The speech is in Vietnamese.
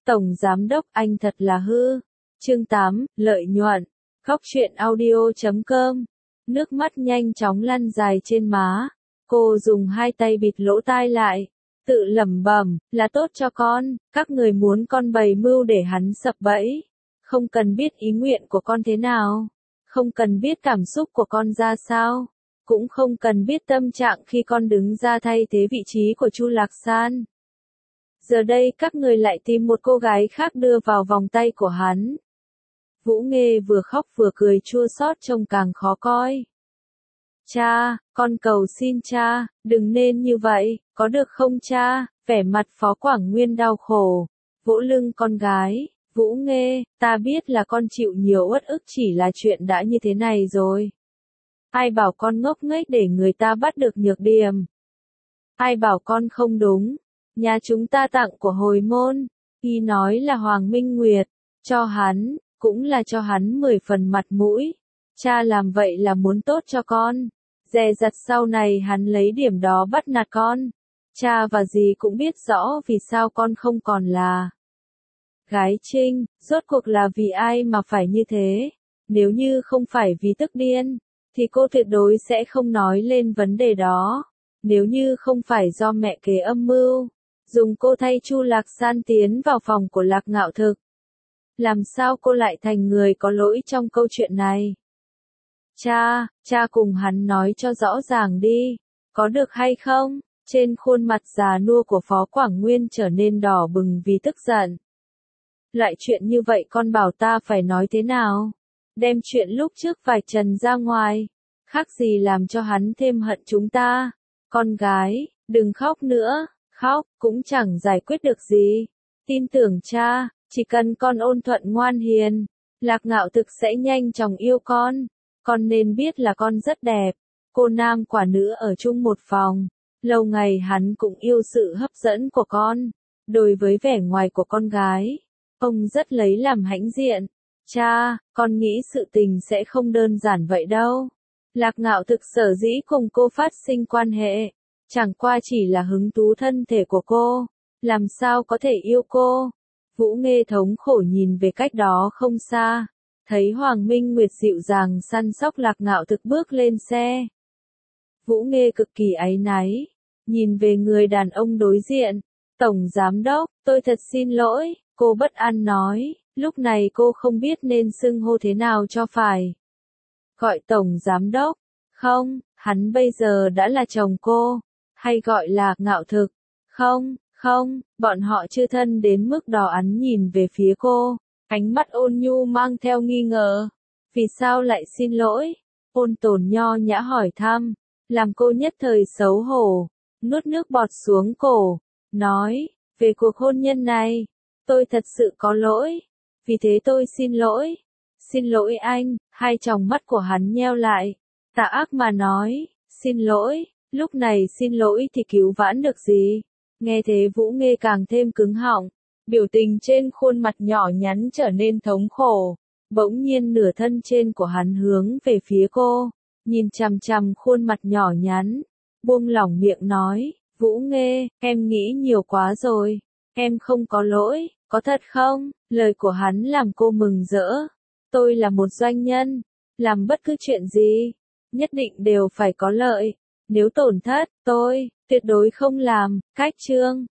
Tổng Giám đốc anh thật là hư. Chương 8, lợi nhuận. Góc truyện audio.com. Nước mắt nhanh chóng lăn dài trên má. Cô dùng hai tay bịt lỗ tai lại. Tự lẩm bẩm, là tốt cho con, các người muốn con bày mưu để hắn sập bẫy. Không cần biết ý nguyện của con thế nào. Không cần biết cảm xúc của con ra sao. Cũng không cần biết tâm trạng khi con đứng ra thay thế vị trí của Chu Lạc San. Giờ đây các người lại tìm một cô gái khác đưa vào vòng tay của hắn. Vũ Nghê vừa khóc vừa cười chua xót trông càng khó coi. Cha, con cầu xin cha, đừng nên như vậy, có được không cha? Vẻ mặt Phó Quảng Nguyên đau khổ, vỗ lưng con gái. Vũ Nghê, ta biết là con chịu nhiều uất ức, chỉ là chuyện đã như thế này rồi. Ai bảo con ngốc nghếch để người ta bắt được nhược điểm? Ai bảo con không đúng? Nhà chúng ta tặng của hồi môn, y nói là Hoàng Minh Nguyệt, cho hắn, cũng là cho hắn 10 phần mặt mũi. Cha làm vậy là muốn tốt cho con, dè dặt sau này hắn lấy điểm đó bắt nạt con. Cha và dì cũng biết rõ vì sao con không còn là gái Trinh, rốt cuộc là vì ai mà phải như thế. Nếu như không phải vì tức điên, thì cô tuyệt đối sẽ không nói lên vấn đề đó. Nếu như không phải do mẹ kế âm mưu, dùng cô thay Chu Lạc San tiến vào phòng của Lạc Ngạo Thực, làm sao cô lại thành người có lỗi trong câu chuyện này? Cha cùng hắn nói cho rõ ràng đi, có được hay không? Trên khuôn mặt già nua của Phó Quảng Nguyên trở nên đỏ bừng vì tức giận. Loại chuyện như vậy con bảo ta phải nói thế nào? Đem chuyện lúc trước vạch trần ra ngoài, khác gì làm cho hắn thêm hận chúng ta. Con gái, đừng khóc nữa, khóc cũng chẳng giải quyết được gì. Tin tưởng cha, chỉ cần con ôn thuận ngoan hiền, Lạc Ngạo Thực sẽ nhanh chóng yêu con. Con nên biết là con rất đẹp. Cô nam quả nữ ở chung một phòng, lâu ngày hắn cũng yêu sự hấp dẫn của con. Đối với vẻ ngoài của con gái, ông rất lấy làm hãnh diện. Cha, con nghĩ sự tình sẽ không đơn giản vậy đâu. Lạc Ngạo Thực sở dĩ cùng cô phát sinh quan hệ, chẳng qua chỉ là hứng thú thân thể của cô, làm sao có thể yêu cô. Vũ Nghê thống khổ nhìn về cách đó không xa, thấy Hoàng Minh Nguyệt dịu dàng săn sóc Lạc Ngạo Thực bước lên xe. Vũ Nghê cực kỳ áy náy, nhìn về người đàn ông đối diện. Tổng Giám đốc, tôi thật xin lỗi, cô bất an nói, lúc này cô không biết nên xưng hô thế nào cho phải. Gọi Tổng Giám đốc, không, hắn bây giờ đã là chồng cô, hay gọi là Ngạo Thực, không, bọn họ chưa thân đến mức đó. Hắn nhìn về phía cô, ánh mắt ôn nhu mang theo nghi ngờ. Vì sao lại xin lỗi? Ôn Tồn nho nhã hỏi thăm, làm cô nhất thời xấu hổ, nuốt nước bọt xuống cổ, nói, về cuộc hôn nhân này, tôi thật sự có lỗi, vì thế tôi xin lỗi. Xin lỗi anh, hai tròng mắt của hắn nheo lại, tà ác mà nói, xin lỗi, lúc này xin lỗi thì cứu vãn được gì? Nghe thế Vũ Nghê càng thêm cứng họng, biểu tình trên khuôn mặt nhỏ nhắn trở nên thống khổ. Bỗng nhiên nửa thân trên của hắn hướng về phía cô, nhìn chằm chằm khuôn mặt nhỏ nhắn, buông lỏng miệng nói, Vũ Nghê, em nghĩ nhiều quá rồi, em không có lỗi, có thật không? Lời của hắn làm cô mừng rỡ. Tôi là một doanh nhân, làm bất cứ chuyện gì, nhất định đều phải có lợi. Nếu tổn thất, tôi tuyệt đối không làm. Cách chương